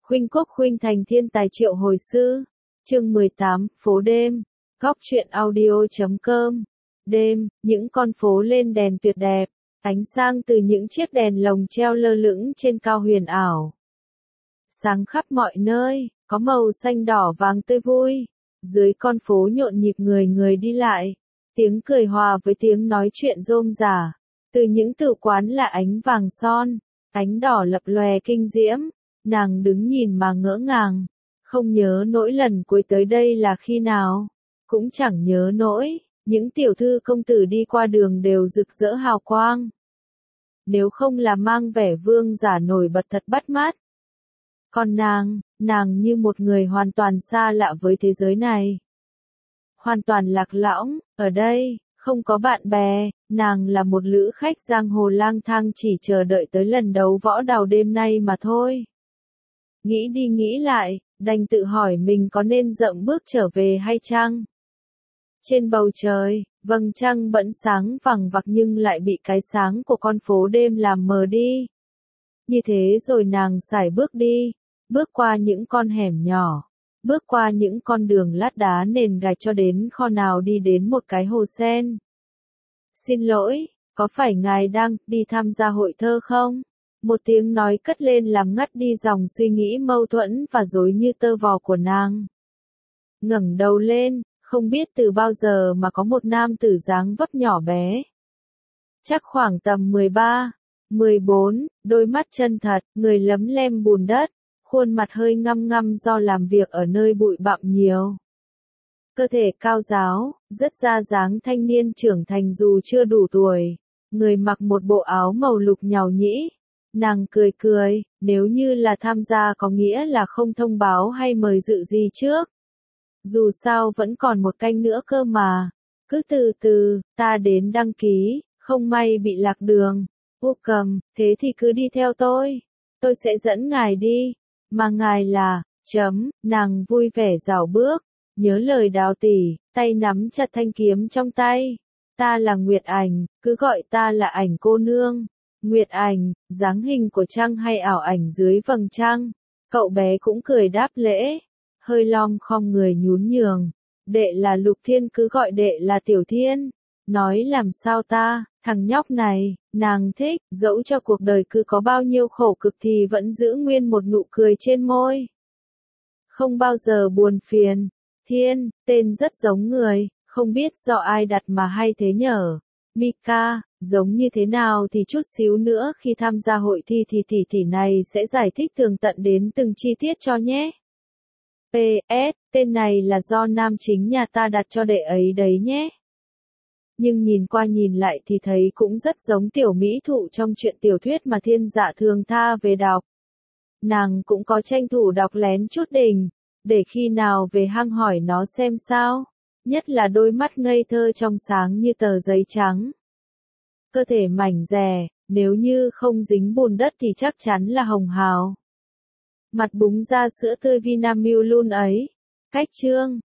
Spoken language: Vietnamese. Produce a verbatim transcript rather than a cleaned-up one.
Khuynh Quốc khuynh thành thiên tài triệu hồi sư. Chương mười tám, phố đêm. Góc truyện audio chấm com. Đêm, những con phố lên đèn tuyệt đẹp, ánh sáng từ những chiếc đèn lồng treo lơ lửng trên cao huyền ảo. Sáng khắp mọi nơi, có màu xanh đỏ vàng tươi vui. Dưới con phố nhộn nhịp người người đi lại, tiếng cười hòa với tiếng nói chuyện rôm rả. Từ những tử quán là ánh vàng son, ánh đỏ lập lòe kinh diễm. Nàng đứng nhìn mà ngỡ ngàng, không nhớ nỗi lần cuối tới đây là khi nào, cũng chẳng nhớ nỗi, những tiểu thư công tử đi qua đường đều rực rỡ hào quang. Nếu không là mang vẻ vương giả nổi bật thật bắt mắt. Còn nàng, nàng như một người hoàn toàn xa lạ với thế giới này. Hoàn toàn lạc lõng, ở đây, không có bạn bè, nàng là một lữ khách giang hồ lang thang chỉ chờ đợi tới lần đấu võ đào đêm nay mà thôi. Nghĩ đi nghĩ lại, đành tự hỏi mình có nên dậm bước trở về hay chăng? Trên bầu trời, vầng trăng vẫn sáng vằng vặc nhưng lại bị cái sáng của con phố đêm làm mờ đi. Như thế rồi nàng sải bước đi, bước qua những con hẻm nhỏ, bước qua những con đường lát đá nền gạch cho đến kho nào đi đến một cái hồ sen. Xin lỗi, có phải ngài đang đi tham gia hội thơ không? Một tiếng nói cất lên làm ngắt đi dòng suy nghĩ mâu thuẫn và rối như tơ vò của nàng. Ngẩng đầu lên, không biết từ bao giờ mà có một nam tử dáng vóc nhỏ bé. Chắc khoảng tầm mười ba, mười bốn, đôi mắt chân thật, người lấm lem bùn đất, khuôn mặt hơi ngăm ngăm do làm việc ở nơi bụi bặm nhiều. Cơ thể cao ráo, rất ra dáng thanh niên trưởng thành dù chưa đủ tuổi, người mặc một bộ áo màu lục nhàu nhĩ. Nàng cười cười, nếu như là tham gia có nghĩa là không thông báo hay mời dự gì trước. Dù sao vẫn còn một canh nữa cơ mà. Cứ từ từ, ta đến đăng ký, không may bị lạc đường. Vô cầm, thế thì cứ đi theo tôi. Tôi sẽ dẫn ngài đi. Mà ngài là, chấm, nàng vui vẻ rảo bước. Nhớ lời Đào tỷ, tay nắm chặt thanh kiếm trong tay. Ta là Nguyệt Ảnh, cứ gọi ta là Ảnh cô nương. Nguyệt Ảnh, dáng hình của trăng hay ảo ảnh dưới vầng trăng. Cậu bé cũng cười đáp lễ, hơi lom khom người nhún nhường. Đệ là Lục Thiên, cứ gọi đệ là Tiểu Thiên. Nói làm sao ta, thằng nhóc này, nàng thích, dẫu cho cuộc đời cứ có bao nhiêu khổ cực thì vẫn giữ nguyên một nụ cười trên môi. Không bao giờ buồn phiền. Thiên, tên rất giống người, không biết do ai đặt mà hay thế nhở. Mika, giống như thế nào thì chút xíu nữa khi tham gia hội thi thì tỷ tỷ này sẽ giải thích tường tận đến từng chi tiết cho nhé. pê ét, tên này là do nam chính nhà ta đặt cho đệ ấy đấy nhé. Nhưng nhìn qua nhìn lại thì thấy cũng rất giống tiểu mỹ thụ trong truyện tiểu thuyết mà Thiên Dạ thường tha về đọc. Nàng cũng có tranh thủ đọc lén chút đỉnh, để khi nào về hang hỏi nó xem sao. Nhất là đôi mắt ngây thơ trong sáng như tờ giấy trắng. Cơ thể mảnh dẻ, nếu như không dính bùn đất thì chắc chắn là hồng hào. Mặt búng ra sữa tươi Vinamilk luôn ấy. Cách chương,